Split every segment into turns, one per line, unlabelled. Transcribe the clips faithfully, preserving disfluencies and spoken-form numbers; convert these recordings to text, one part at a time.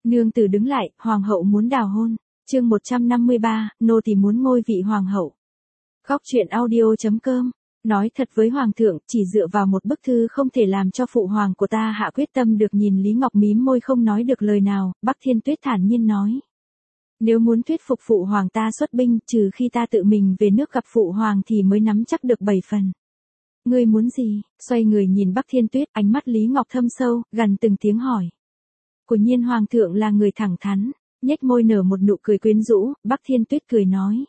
Nương tử đứng lại, hoàng hậu muốn đào hôn. Chương một trăm năm mươi ba, nô tỳ muốn ngôi vị hoàng hậu. Góc truyện audio chấm com. Nói thật với hoàng thượng, chỉ dựa vào một bức thư không thể làm cho phụ hoàng của ta hạ quyết tâm được. Nhìn Lý Ngọc mím môi không nói được lời nào, Bắc Thiên Tuyết thản nhiên nói. Nếu muốn thuyết phục phụ hoàng ta xuất binh, trừ khi ta tự mình về nước gặp phụ hoàng thì mới nắm chắc được bảy phần. Ngươi muốn gì? Xoay người nhìn Bắc Thiên Tuyết, ánh mắt Lý Ngọc thâm sâu, gần từng tiếng hỏi. Của nhiên hoàng thượng là người thẳng thắn, nhếch môi nở một nụ cười quyến rũ, Bắc Thiên Tuyết cười nói.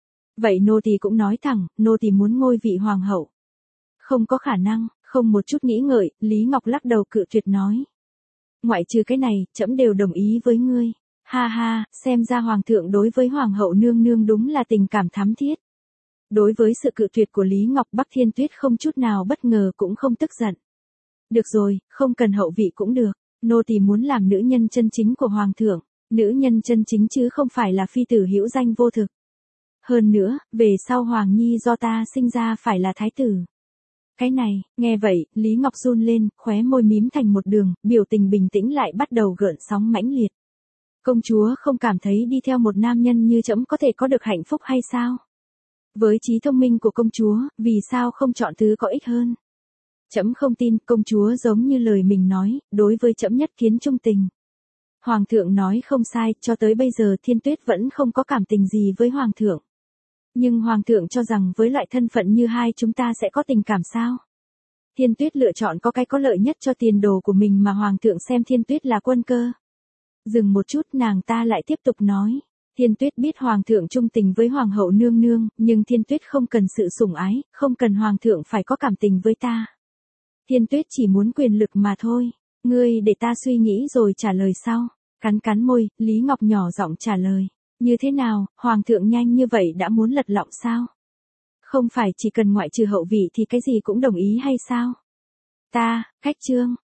Vậy nô tỳ cũng nói thẳng, nô tỳ muốn ngôi vị hoàng hậu. Không có khả năng, không một chút nghĩ ngợi, Lý Ngọc lắc đầu cự tuyệt nói. Ngoại trừ cái này, trẫm đều đồng ý với ngươi. Ha ha, xem ra hoàng thượng đối với hoàng hậu nương nương đúng là tình cảm thắm thiết. Đối với sự cự tuyệt của Lý Ngọc, Bắc Thiên Tuyết không chút nào bất ngờ cũng không tức giận. Được rồi, không cần hậu vị cũng được, nô tỳ muốn làm nữ nhân chân chính của hoàng thượng, nữ nhân chân chính chứ không phải là phi tử hữu danh vô thực. Hơn nữa, về sau hoàng nhi do ta sinh ra phải là thái tử. Cái này, nghe vậy, Lý Ngọc run lên, khóe môi mím thành một đường, biểu tình bình tĩnh lại bắt đầu gợn sóng mãnh liệt. Công chúa không cảm thấy đi theo một nam nhân như trẫm có thể có được hạnh phúc hay sao? Với trí thông minh của công chúa, vì sao không chọn thứ có ích hơn? Trẫm không tin, công chúa giống như lời mình nói, đối với trẫm nhất kiến trung tình. Hoàng thượng nói không sai, cho tới bây giờ Thiên Tuyết vẫn không có cảm tình gì với hoàng thượng. Nhưng hoàng thượng cho rằng với loại thân phận như hai chúng ta sẽ có tình cảm sao? Thiên Tuyết lựa chọn có cái có lợi nhất cho tiền đồ của mình mà hoàng thượng xem Thiên Tuyết là quân cơ. Dừng một chút, nàng ta lại tiếp tục nói. Thiên Tuyết biết hoàng thượng trung tình với hoàng hậu nương nương, nhưng Thiên Tuyết không cần sự sủng ái, không cần hoàng thượng phải có cảm tình với ta. Thiên Tuyết chỉ muốn quyền lực mà thôi. Ngươi để ta suy nghĩ rồi trả lời sau. Cắn cắn môi, Lý Ngọc nhỏ giọng trả lời. Như thế nào, hoàng thượng nhanh như vậy đã muốn lật lọng sao? Không phải chỉ cần ngoại trừ hậu vị thì cái gì cũng đồng ý hay sao? Ta, khách trương,